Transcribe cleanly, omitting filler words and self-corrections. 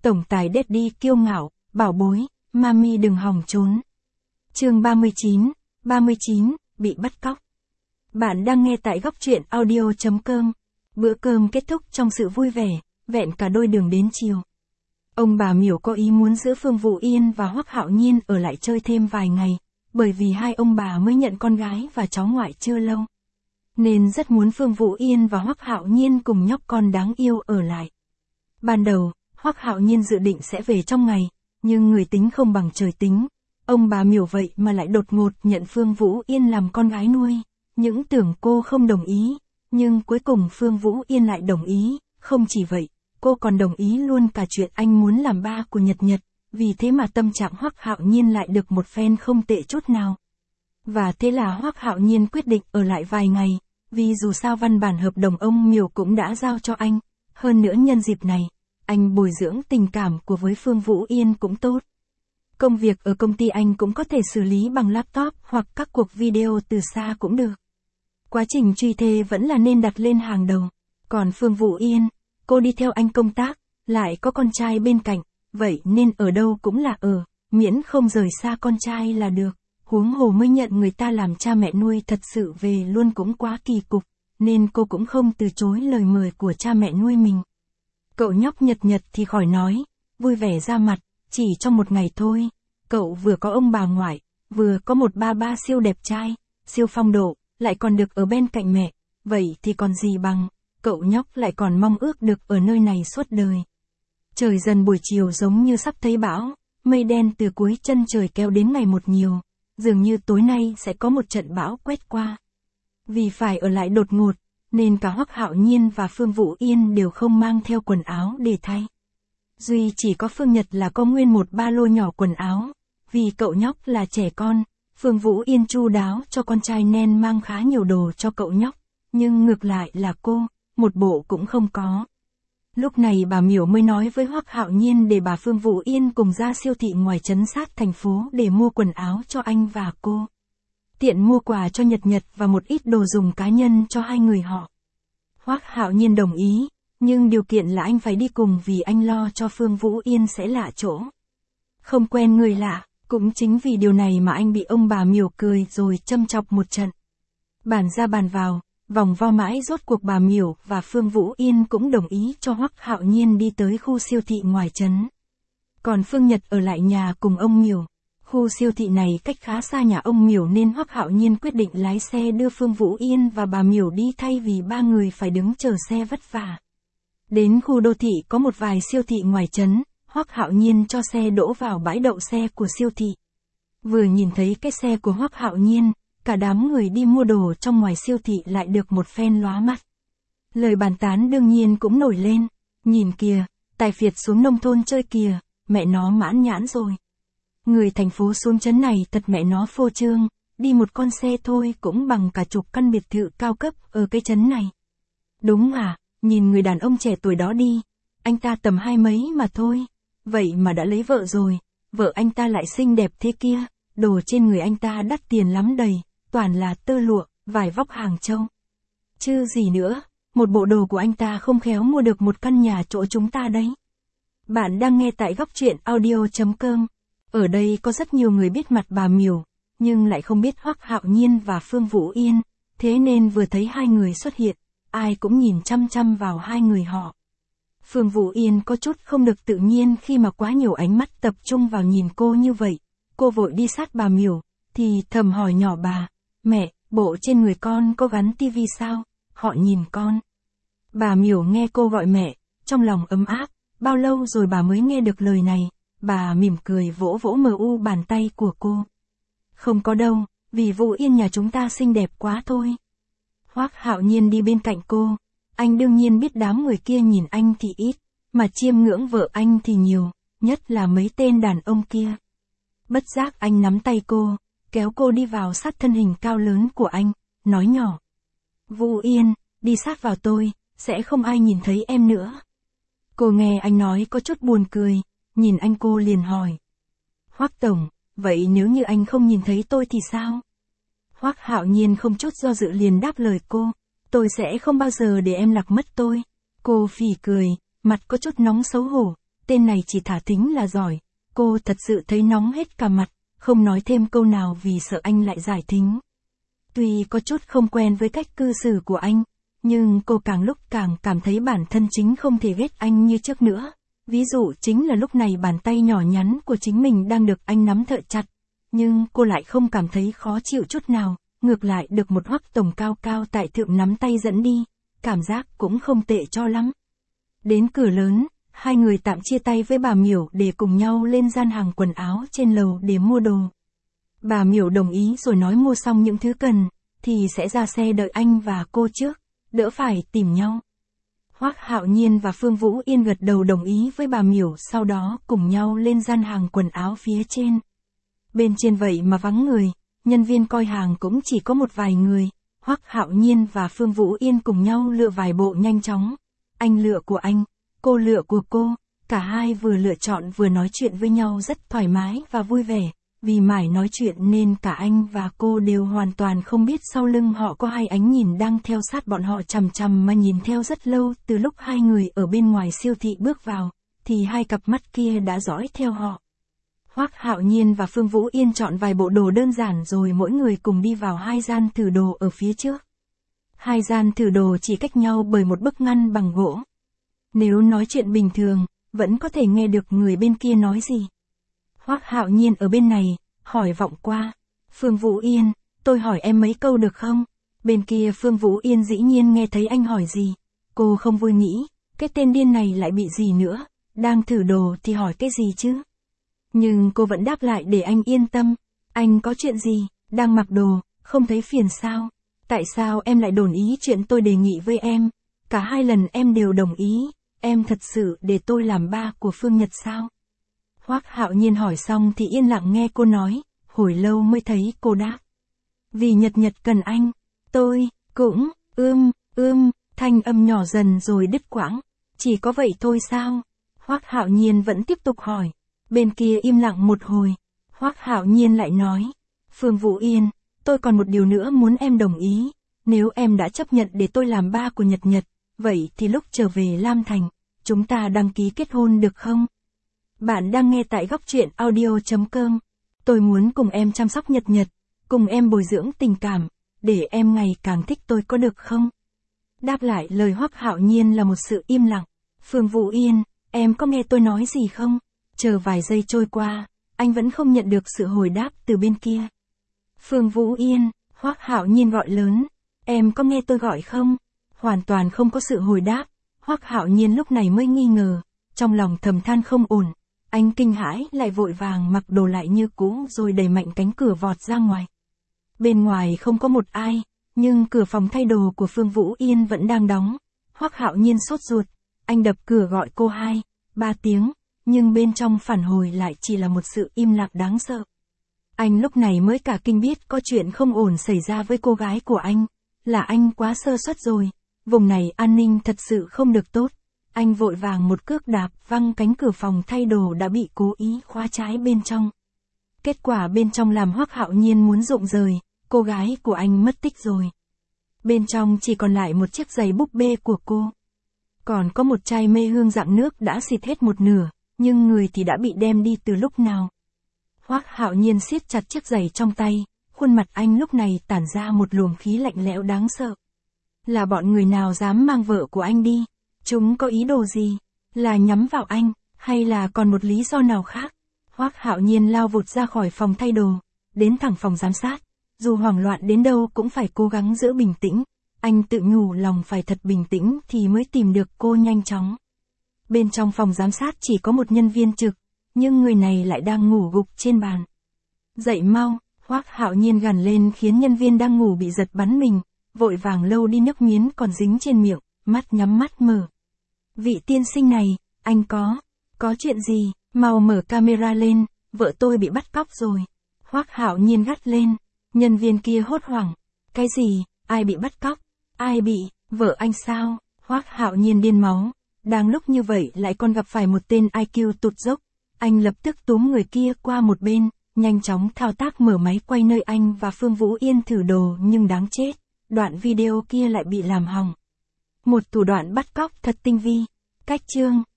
Tổng tài Daddy kiêu ngạo, bảo bối, mami đừng hòng trốn. Chương 39, bị bắt cóc. Bạn đang nghe tại góc truyện audio.com. Bữa cơm kết thúc trong sự vui vẻ, vẹn cả đôi đường đến chiều. Ông bà Miểu có ý muốn giữ Phương Vũ Yên và Hoắc Hạo Nhiên ở lại chơi thêm vài ngày, bởi vì hai ông bà mới nhận con gái và cháu ngoại chưa lâu. Nên rất muốn Phương Vũ Yên và Hoắc Hạo Nhiên cùng nhóc con đáng yêu ở lại. Ban đầu, Hoắc Hạo Nhiên dự định sẽ về trong ngày, nhưng người tính không bằng trời tính. Ông bà Miểu vậy mà lại đột ngột nhận Phương Vũ Yên làm con gái nuôi. Những tưởng cô không đồng ý, nhưng cuối cùng Phương Vũ Yên lại đồng ý. Không chỉ vậy, cô còn đồng ý luôn cả chuyện anh muốn làm ba của Nhật Nhật, vì thế mà tâm trạng Hoắc Hạo Nhiên lại được một phen không tệ chút nào. Và thế là Hoắc Hạo Nhiên quyết định ở lại vài ngày, vì dù sao văn bản hợp đồng ông Miểu cũng đã giao cho anh. Hơn nữa nhân dịp này, anh bồi dưỡng tình cảm của với Phương Vũ Yên cũng tốt. Công việc ở công ty anh cũng có thể xử lý bằng laptop hoặc các cuộc video từ xa cũng được. Quá trình truy thê vẫn là nên đặt lên hàng đầu. Còn Phương Vũ Yên, cô đi theo anh công tác, lại có con trai bên cạnh, vậy nên ở đâu cũng là ở, miễn không rời xa con trai là được. Huống hồ mới nhận người ta làm cha mẹ nuôi thật sự về luôn cũng quá kỳ cục, nên cô cũng không từ chối lời mời của cha mẹ nuôi mình. Cậu nhóc Nhật Nhật thì khỏi nói, vui vẻ ra mặt, chỉ trong một ngày thôi. Cậu vừa có ông bà ngoại, vừa có một ba ba siêu đẹp trai, siêu phong độ, lại còn được ở bên cạnh mẹ, vậy thì còn gì bằng, cậu nhóc lại còn mong ước được ở nơi này suốt đời. Trời dần buổi chiều giống như sắp thấy bão, mây đen từ cuối chân trời kéo đến ngày một nhiều, dường như tối nay sẽ có một trận bão quét qua. Vì phải ở lại đột ngột, nên cả Hoắc Hạo Nhiên và Phương Vũ Yên đều không mang theo quần áo để thay. Duy chỉ có Phương Nhật là có nguyên một ba lô nhỏ quần áo, vì cậu nhóc là trẻ con, Phương Vũ Yên chu đáo cho con trai nên mang khá nhiều đồ cho cậu nhóc, nhưng ngược lại là cô, một bộ cũng không có. Lúc này bà Miểu mới nói với Hoắc Hạo Nhiên để bà Phương Vũ Yên cùng ra siêu thị ngoài trấn sát thành phố để mua quần áo cho anh và cô. Tiện mua quà cho Nhật Nhật và một ít đồ dùng cá nhân cho hai người họ. Hoắc Hạo Nhiên đồng ý, nhưng điều kiện là anh phải đi cùng vì anh lo cho Phương Vũ Yên sẽ lạ chỗ. Không quen người lạ, cũng chính vì điều này mà anh bị ông bà Miểu cười rồi châm chọc một trận. Bàn ra bàn vào, vòng vo mãi rốt cuộc bà Miểu và Phương Vũ Yên cũng đồng ý cho Hoắc Hạo Nhiên đi tới khu siêu thị ngoài trấn. Còn Phương Nhật ở lại nhà cùng ông Miểu. Khu siêu thị này cách khá xa nhà ông Miểu nên Hoắc Hạo Nhiên quyết định lái xe đưa Phương Vũ Yên và bà Miểu đi thay vì ba người phải đứng chờ xe vất vả. Đến khu đô thị có một vài siêu thị ngoài trấn, Hoắc Hạo Nhiên cho xe đỗ vào bãi đậu xe của siêu thị. Vừa nhìn thấy cái xe của Hoắc Hạo Nhiên, cả đám người đi mua đồ trong ngoài siêu thị lại được một phen lóa mắt. Lời bàn tán đương nhiên cũng nổi lên, nhìn kìa, tài phiệt xuống nông thôn chơi kìa, mẹ nó mãn nhãn rồi. Người thành phố xuống trấn này thật mẹ nó phô trương, đi một con xe thôi cũng bằng cả chục căn biệt thự cao cấp ở cái trấn này. Đúng à, nhìn người đàn ông trẻ tuổi đó đi, anh ta tầm 20 mấy mà thôi, vậy mà đã lấy vợ rồi, vợ anh ta lại xinh đẹp thế kia, đồ trên người anh ta đắt tiền lắm đầy, toàn là tơ lụa, vải vóc Hàng Châu. Chứ gì nữa, một bộ đồ của anh ta không khéo mua được một căn nhà chỗ chúng ta đấy. Bạn đang nghe tại góc truyện audio.com. Ở đây có rất nhiều người biết mặt bà Miểu, nhưng lại không biết Hoắc Hạo Nhiên và Phương Vũ Yên, thế nên vừa thấy hai người xuất hiện, ai cũng nhìn chăm chăm vào hai người họ. Phương Vũ Yên có chút không được tự nhiên khi mà quá nhiều ánh mắt tập trung vào nhìn cô như vậy. Cô vội đi sát bà Miểu, thì thầm hỏi nhỏ bà, mẹ, bộ trên người con có gắn tivi sao? Họ nhìn con. Bà Miểu nghe cô gọi mẹ, trong lòng ấm áp, bao lâu rồi bà mới nghe được lời này. Bà mỉm cười vỗ vỗ bàn tay của cô. Không có đâu, vì Vũ Yên nhà chúng ta xinh đẹp quá thôi. Hoắc Hạo Nhiên đi bên cạnh cô. Anh đương nhiên biết đám người kia nhìn anh thì ít, mà chiêm ngưỡng vợ anh thì nhiều, nhất là mấy tên đàn ông kia. Bất giác anh nắm tay cô, kéo cô đi vào sát thân hình cao lớn của anh, nói nhỏ. Vũ Yên, đi sát vào tôi, sẽ không ai nhìn thấy em nữa. Cô nghe anh nói có chút buồn cười. Nhìn anh cô liền hỏi. Hoắc tổng, vậy nếu như anh không nhìn thấy tôi thì sao? Hoắc Hạo Nhiên không chút do dự liền đáp lời cô. Tôi sẽ không bao giờ để em lạc mất tôi. Cô phì cười, mặt có chút nóng xấu hổ. tên này chỉ thả thính là giỏi. Cô thật sự thấy nóng hết cả mặt, không nói thêm câu nào vì sợ anh lại giải thính. Tuy có chút không quen với cách cư xử của anh, nhưng cô càng lúc càng cảm thấy bản thân chính không thể ghét anh như trước nữa. Ví dụ chính là lúc này bàn tay nhỏ nhắn của chính mình đang được anh nắm thợ chặt. Nhưng cô lại không cảm thấy khó chịu chút nào, ngược lại được một Hoắc tổng cao cao tại thượng nắm tay dẫn đi, cảm giác cũng không tệ cho lắm. Đến cửa lớn, hai người tạm chia tay với bà Miểu để cùng nhau lên gian hàng quần áo trên lầu để mua đồ. Bà Miểu đồng ý rồi nói mua xong những thứ cần, thì sẽ ra xe đợi anh và cô trước, đỡ phải tìm nhau. Hoắc Hạo Nhiên và Phương Vũ Yên gật đầu đồng ý với bà Miểu, sau đó cùng nhau lên gian hàng quần áo phía trên. Bên trên vậy mà vắng người, nhân viên coi hàng cũng chỉ có một vài người. Hoắc Hạo Nhiên và Phương Vũ Yên cùng nhau lựa vài bộ nhanh chóng. Anh lựa của anh, cô lựa của cô, cả hai vừa lựa chọn vừa nói chuyện với nhau rất thoải mái và vui vẻ. Vì mải nói chuyện nên cả anh và cô đều hoàn toàn không biết sau lưng họ có hai ánh nhìn đang theo sát bọn họ chằm chằm mà nhìn theo rất lâu. Từ lúc hai người ở bên ngoài siêu thị bước vào, thì hai cặp mắt kia đã dõi theo họ. Hoắc Hạo Nhiên và Phương Vũ Yên chọn vài bộ đồ đơn giản rồi mỗi người cùng đi vào hai gian thử đồ ở phía trước. Hai gian thử đồ chỉ cách nhau bởi một bức ngăn bằng gỗ. Nếu nói chuyện bình thường, vẫn có thể nghe được người bên kia nói gì. Hoắc Hạo Nhiên ở bên này, hỏi vọng qua. Phương Vũ Yên, tôi hỏi em mấy câu được không? Bên kia Phương Vũ Yên dĩ nhiên nghe thấy anh hỏi gì. Cô không vui nghĩ, cái tên điên này lại bị gì nữa, đang thử đồ thì hỏi cái gì chứ? Nhưng cô vẫn đáp lại để anh yên tâm. Anh có chuyện gì, đang mặc đồ, không thấy phiền sao? Tại sao em lại đồn ý chuyện tôi đề nghị với em? Cả hai lần em đều đồng ý, em thật sự để tôi làm ba của Phương Nhật sao? Hoắc Hạo Nhiên hỏi xong thì yên lặng nghe cô nói, hồi lâu mới thấy cô đáp. Vì Nhật Nhật cần anh, tôi, cũng, thanh âm nhỏ dần rồi đứt quãng. Chỉ có vậy thôi sao? Hoắc Hạo Nhiên vẫn tiếp tục hỏi. Bên kia im lặng một hồi. Hoắc Hạo Nhiên lại nói. Phương Vũ Yên, tôi còn một điều nữa muốn em đồng ý. Nếu em đã chấp nhận để tôi làm ba của Nhật Nhật, vậy thì lúc trở về Lam Thành, chúng ta đăng ký kết hôn được không? Bạn đang nghe tại góc truyện audio.com. Tôi muốn cùng em chăm sóc Nhật Nhật, cùng em bồi dưỡng tình cảm, để em ngày càng thích tôi có được không? Đáp lại lời Hoắc Hạo Nhiên là một sự im lặng. Phương Vũ Yên, em có nghe tôi nói gì không? Chờ vài giây trôi qua, anh vẫn không nhận được sự hồi đáp từ bên kia. Phương Vũ Yên, Hoắc Hạo Nhiên gọi lớn, em có nghe tôi gọi không? Hoàn toàn không có sự hồi đáp. Hoắc Hạo Nhiên lúc này mới nghi ngờ, trong lòng thầm than không ổn. Anh kinh hãi lại vội vàng mặc đồ lại như cũ rồi đẩy mạnh cánh cửa vọt ra ngoài. Bên ngoài không có một ai, nhưng cửa phòng thay đồ của Phương Vũ Yên vẫn đang đóng. Hoắc Hạo Nhiên sốt ruột, anh đập cửa gọi cô 2-3 tiếng, nhưng bên trong phản hồi lại chỉ là một sự im lặng đáng sợ. Anh lúc này mới cả kinh biết có chuyện không ổn xảy ra với cô gái của anh, là anh quá sơ suất rồi, vùng này an ninh thật sự không được tốt. Anh vội vàng một cước đạp văng cánh cửa phòng thay đồ đã bị cố ý khóa trái bên trong. Kết quả bên trong làm Hoắc Hạo Nhiên muốn rụng rời, cô gái của anh mất tích rồi. Bên trong chỉ còn lại một chiếc giày búp bê của cô. Còn có một chai mê hương dạng nước đã xịt hết một nửa, nhưng người thì đã bị đem đi từ lúc nào. Hoắc Hạo Nhiên siết chặt chiếc giày trong tay, khuôn mặt anh lúc này tản ra một luồng khí lạnh lẽo đáng sợ. Là bọn người nào dám mang vợ của anh đi? Chúng có ý đồ gì? Là nhắm vào anh, hay là còn một lý do nào khác? Hoắc Hạo Nhiên lao vụt ra khỏi phòng thay đồ, đến thẳng phòng giám sát. Dù hoảng loạn đến đâu cũng phải cố gắng giữ bình tĩnh. Anh tự nhủ lòng phải thật bình tĩnh thì mới tìm được cô nhanh chóng. Bên trong phòng giám sát chỉ có một nhân viên trực, nhưng người này lại đang ngủ gục trên bàn. Dậy mau, Hoắc Hạo Nhiên gằn lên khiến nhân viên đang ngủ bị giật bắn mình, vội vàng lau đi nước miếng còn dính trên miệng, mắt nhắm mắt mở. Vị tiên sinh này, anh có chuyện gì, mau mở camera lên, vợ tôi bị bắt cóc rồi. Hoắc Hạo Nhiên gắt lên, nhân viên kia hốt hoảng, cái gì, ai bị bắt cóc, ai bị, vợ anh sao? Hoắc Hạo Nhiên điên máu, đang lúc như vậy lại còn gặp phải một tên IQ tụt dốc. Anh lập tức túm người kia qua một bên, nhanh chóng thao tác mở máy quay nơi anh và Phương Vũ Yên thử đồ nhưng đáng chết, đoạn video kia lại bị làm hỏng. Một thủ đoạn bắt cóc thật tinh vi. Cách chương